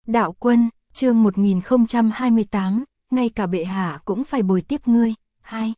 Đạo Quân, chương 1028, ngay cả bệ hạ cũng phải bồi tiếp ngươi. 2.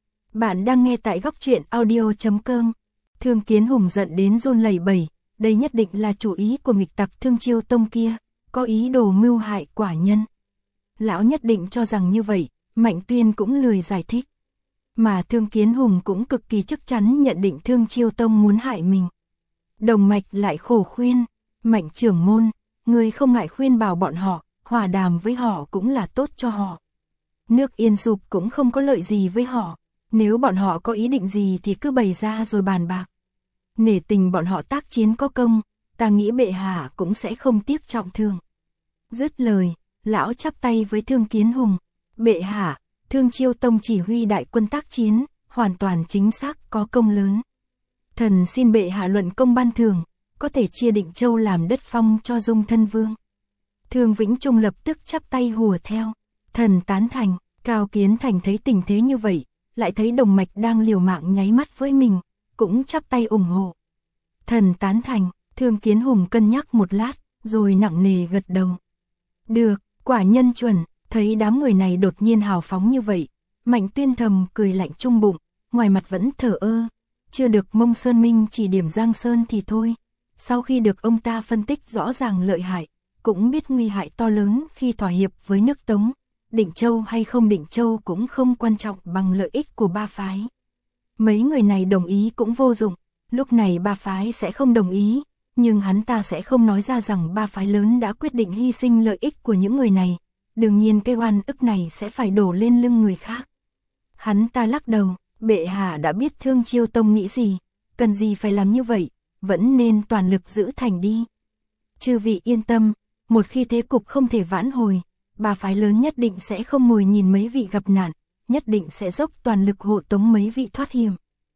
Bạn đang nghe tại góc truyện audio.com. Thương Kiến Hùng giận đến run lẩy bẩy, đây nhất định là chủ ý của nghịch tặc Thương Chiêu Tông kia, có ý đồ mưu hại quả nhân. Lão nhất định cho rằng như vậy, Mạnh Tuyên cũng lười giải thích. Mà Thương Kiến Hùng cũng cực kỳ chắc chắn nhận định Thương Chiêu Tông muốn hại mình. Đồng Mạch lại khổ khuyên, Mạnh trưởng môn, ngươi không ngại khuyên bảo bọn họ, hòa đàm với họ cũng là tốt cho họ. Nước Yên Dục cũng không có lợi gì với họ, nếu bọn họ có ý định gì thì cứ bày ra rồi bàn bạc. Nể tình bọn họ tác chiến có công, ta nghĩ bệ hạ cũng sẽ không tiếc trọng thương. Dứt lời, lão chắp tay với Thương Kiến Hùng, bệ hạ, Thương Chiêu Tông chỉ huy đại quân tác chiến, hoàn toàn chính xác có công lớn. Thần xin bệ hạ luận công ban thưởng, có thể chia Định Châu làm đất phong cho Dung Thân Vương. Thương Vĩnh Trung lập tức chắp tay hùa theo, thần tán thành. Cao Kiến Thành thấy tình thế như vậy, lại thấy Đồng Mạch đang liều mạng nháy mắt với mình, cũng chắp tay ủng hộ. Thần tán thành. Thương Kiến Hùng cân nhắc một lát, rồi nặng nề gật đầu. Được, quả nhân chuẩn. Thấy đám người này đột nhiên hào phóng như vậy, Mạnh Tuyên thầm cười lạnh trong bụng, ngoài mặt vẫn thờ ơ. Chưa được Mông Sơn Minh chỉ điểm Giang Sơn thì thôi. Sau khi được ông ta phân tích rõ ràng lợi hại, cũng biết nguy hại to lớn khi thỏa hiệp với nước Tống. Định Châu hay không Định Châu cũng không quan trọng bằng lợi ích của ba phái. Mấy người này đồng ý cũng vô dụng, lúc này ba phái sẽ không đồng ý, nhưng hắn ta sẽ không nói ra rằng ba phái lớn đã quyết định hy sinh lợi ích của những người này. Đương nhiên cái oan ức này sẽ phải đổ lên lưng người khác. Hắn ta lắc đầu, bệ hạ đã biết Thương Chiêu Tông nghĩ gì, cần gì phải làm như vậy, vẫn nên toàn lực giữ thành đi. Chư vị yên tâm, một khi thế cục không thể vãn hồi, ba phái lớn nhất định sẽ không ngồi nhìn mấy vị gặp nạn, nhất định sẽ dốc toàn lực hộ tống mấy vị thoát hiểm.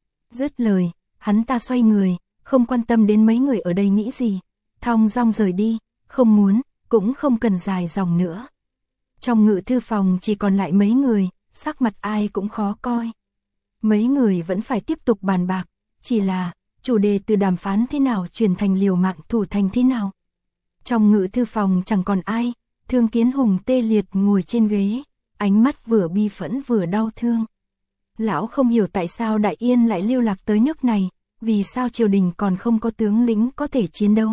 Dứt lời, hắn ta xoay người, không quan tâm đến mấy người ở đây nghĩ gì, thong dong rời đi, không muốn, cũng không cần dài dòng nữa. Trong ngự thư phòng chỉ còn lại mấy người, sắc mặt ai cũng khó coi. Mấy người vẫn phải tiếp tục bàn bạc, chỉ là chủ đề từ đàm phán thế nào chuyển thành liều mạng thủ thành thế nào. Trong ngự thư phòng chẳng còn ai, Thương Kiến Hùng tê liệt ngồi trên ghế, ánh mắt vừa bi phẫn vừa đau thương. Lão không hiểu tại sao Đại Yên lại lưu lạc tới nước này, vì sao triều đình còn không có tướng lĩnh có thể chiến đấu.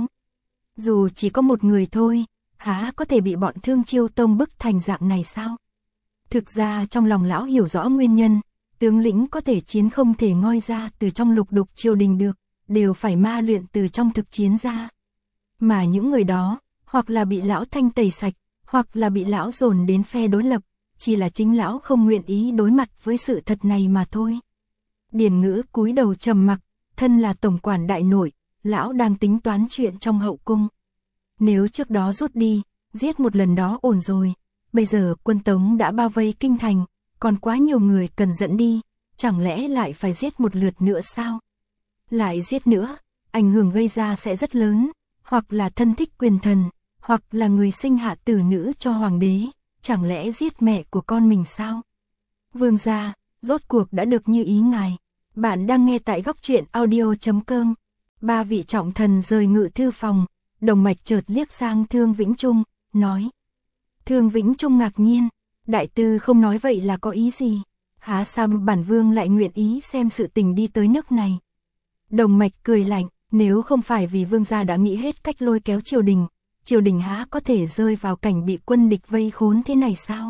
Dù chỉ có một người thôi, há có thể bị bọn Thương Chiêu Tông bức thành dạng này sao? Thực ra trong lòng lão hiểu rõ nguyên nhân, tướng lĩnh có thể chiến không thể ngoi ra từ trong lục đục triều đình được, đều phải ma luyện từ trong thực chiến ra. Mà những người đó, hoặc là bị lão thanh tẩy sạch, hoặc là bị lão dồn đến phe đối lập, chỉ là chính lão không nguyện ý đối mặt với sự thật này mà thôi. Điền Ngữ cúi đầu trầm mặc, thân là tổng quản đại nội, lão đang tính toán chuyện trong hậu cung. Nếu trước đó rút đi, giết một lần đó ổn rồi, bây giờ quân Tống đã bao vây kinh thành, còn quá nhiều người cần dẫn đi, chẳng lẽ lại phải giết một lượt nữa sao? Lại giết nữa, ảnh hưởng gây ra sẽ rất lớn, hoặc là thân thích quyền thần, hoặc là người sinh hạ tử nữ cho hoàng đế, chẳng lẽ giết mẹ của con mình sao? Vương gia, rốt cuộc đã được như ý ngài. Bạn đang nghe tại góc truyện audio.com. Ba vị trọng thần rời ngự thư phòng, Đồng Mạch chợt liếc sang Thương Vĩnh Trung, nói. Thương Vĩnh Trung ngạc nhiên, đại tư không nói vậy là có ý gì? Há sao bản vương lại nguyện ý xem sự tình đi tới nước này? Đồng Mạch cười lạnh, nếu không phải vì vương gia đã nghĩ hết cách lôi kéo triều đình há có thể rơi vào cảnh bị quân địch vây khốn thế này sao?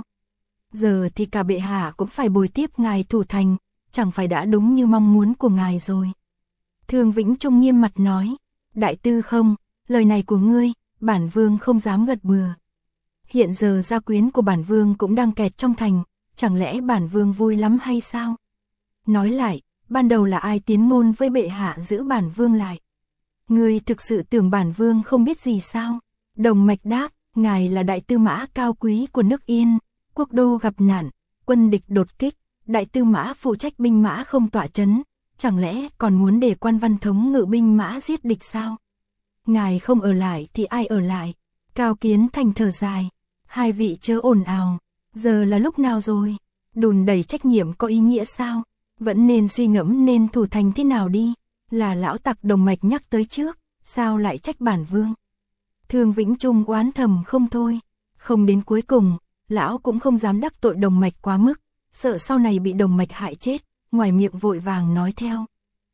Giờ thì cả bệ hạ cũng phải bồi tiếp ngài thủ thành, chẳng phải đã đúng như mong muốn của ngài rồi. Thương Vĩnh Trung nghiêm mặt nói, đại tư không, lời này của ngươi, bản vương không dám gật bừa. Hiện giờ gia quyến của bản vương cũng đang kẹt trong thành, chẳng lẽ bản vương vui lắm hay sao? Nói lại, ban đầu là ai tiến môn với bệ hạ giữ bản vương lại? Ngươi thực sự tưởng bản vương không biết gì sao? Đồng Mạch đáp, ngài là đại tư mã cao quý của nước Yên, quốc đô gặp nạn, quân địch đột kích, đại tư mã phụ trách binh mã không tọa chấn, chẳng lẽ còn muốn để quan văn thống ngự binh mã giết địch sao? Ngài không ở lại thì ai ở lại? Cao Kiến Thành thở dài, hai vị chớ ồn ào, giờ là lúc nào rồi? Đùn đẩy trách nhiệm có ý nghĩa sao? Vẫn nên suy ngẫm nên thủ thành thế nào đi, là lão tặc Đồng Mạch nhắc tới trước, sao lại trách bản vương? Thương Vĩnh Trung oán thầm không thôi, không đến cuối cùng, lão cũng không dám đắc tội Đồng Mạch quá mức, sợ sau này bị Đồng Mạch hại chết, ngoài miệng vội vàng nói theo.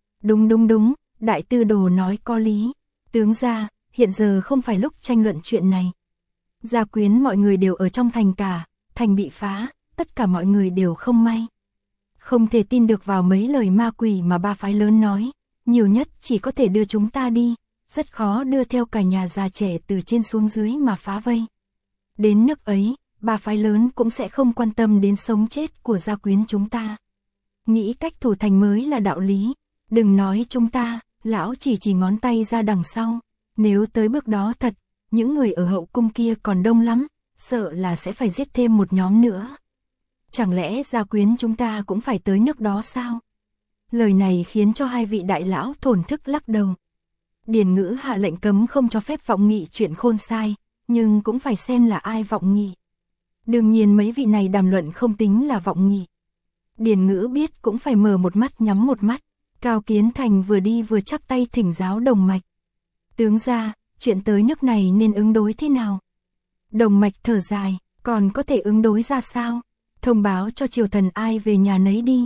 Đúng, đại tư đồ nói có lý, tướng gia, hiện giờ không phải lúc tranh luận chuyện này. Gia quyến mọi người đều ở trong thành cả, thành bị phá, tất cả mọi người đều không may. Không thể tin được vào mấy lời ma quỷ mà ba phái lớn nói, nhiều nhất chỉ có thể đưa chúng ta đi, rất khó đưa theo cả nhà già trẻ từ trên xuống dưới mà phá vây. Đến nước ấy, ba phái lớn cũng sẽ không quan tâm đến sống chết của gia quyến chúng ta. Nghĩ cách thủ thành mới là đạo lý, đừng nói chúng ta, lão chỉ ngón tay ra đằng sau, nếu tới bước đó thật, những người ở hậu cung kia còn đông lắm, sợ là sẽ phải giết thêm một nhóm nữa. Chẳng lẽ gia quyến chúng ta cũng phải tới nước đó sao? Lời này khiến cho hai vị đại lão thổn thức lắc đầu. Điền Ngữ hạ lệnh cấm không cho phép vọng nghị chuyện khôn sai, nhưng cũng phải xem là ai vọng nghị. Đương nhiên mấy vị này đàm luận không tính là vọng nghị. Điền Ngữ biết cũng phải mở một mắt nhắm một mắt, Cao Kiến Thành vừa đi vừa chắp tay thỉnh giáo Đồng Mạch. Tướng gia, chuyện tới nước này nên ứng đối thế nào? Đồng Mạch thở dài, còn có thể ứng đối ra sao? Thông báo cho triều thần ai về nhà nấy đi.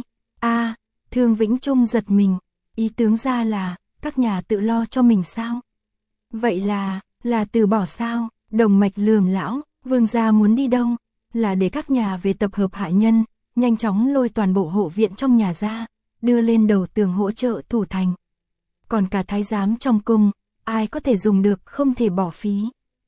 Thương Vĩnh Trung giật mình, ý tướng gia là, các nhà tự lo cho mình sao? Vậy là từ bỏ sao? Đồng Mạch lườm lão, vương gia muốn đi đâu? Là để các nhà về tập hợp hạ nhân, nhanh chóng lôi toàn bộ hộ viện trong nhà ra, đưa lên đầu tường hỗ trợ thủ thành. Còn cả thái giám trong cung, ai có thể dùng được không thể bỏ phí.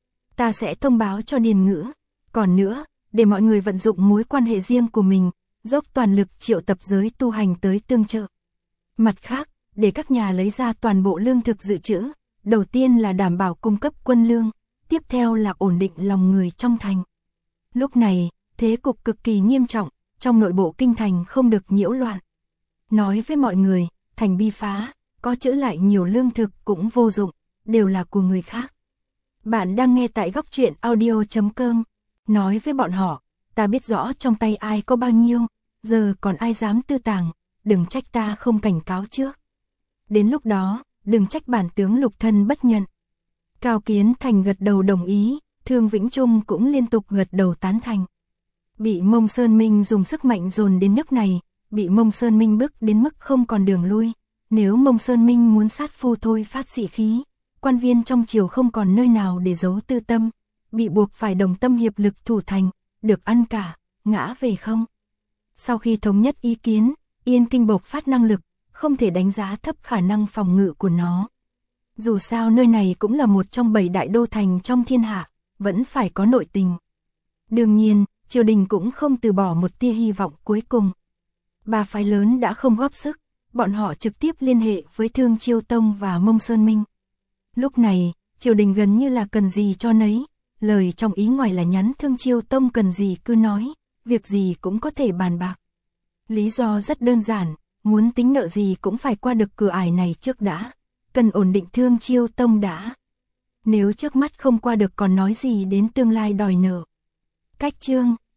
Ta sẽ thông báo cho Điền Ngữ. Còn nữa, để mọi người vận dụng mối quan hệ riêng của mình, dốc toàn lực triệu tập giới tu hành tới tương trợ. Mặt khác, để các nhà lấy ra toàn bộ lương thực dự trữ, đầu tiên là đảm bảo cung cấp quân lương, tiếp theo là ổn định lòng người trong thành. Lúc này, thế cục cực kỳ nghiêm trọng, trong nội bộ kinh thành không được nhiễu loạn. Nói với mọi người, thành bi phá, có trữ lại nhiều lương thực cũng vô dụng, đều là của người khác. Bạn đang nghe tại Góc Truyện Audio.com. Nói với bọn họ, ta biết rõ trong tay ai có bao nhiêu, giờ còn ai dám tư tàng, đừng trách ta không cảnh cáo trước. Đến lúc đó, đừng trách bản tướng Lục Thân bất nhận. Cao Kiến Thành gật đầu đồng ý, Thương Vĩnh Trung cũng liên tục gật đầu tán thành. Bị Mông Sơn Minh dùng sức mạnh dồn đến nước này, bị Mông Sơn Minh bức đến mức không còn đường lui. Nếu Mông Sơn Minh muốn sát phu thôi phát sĩ khí, quan viên trong triều không còn nơi nào để giấu tư tâm, bị buộc phải đồng tâm hiệp lực thủ thành, được ăn cả, ngã về không. Sau khi thống nhất ý kiến, Yên Kinh bộc phát năng lực, không thể đánh giá thấp khả năng phòng ngự của nó. Dù sao nơi này cũng là một trong 7 đại đô thành trong thiên hạ, vẫn phải có nội tình. Đương nhiên, triều đình cũng không từ bỏ một tia hy vọng cuối cùng. Ba phái lớn đã không góp sức, bọn họ trực tiếp liên hệ với Thương Chiêu Tông và Mông Sơn Minh. Lúc này, triều đình gần như là cần gì cho nấy, lời trong ý ngoài là nhắn Thương Chiêu Tông cần gì cứ nói, việc gì cũng có thể bàn bạc. Lý do rất đơn giản, muốn tính nợ gì cũng phải qua được cửa ải này trước đã, cần ổn định Thương Chiêu Tông đã. Nếu trước mắt không qua được còn nói gì đến tương lai đòi nợ. Cách chương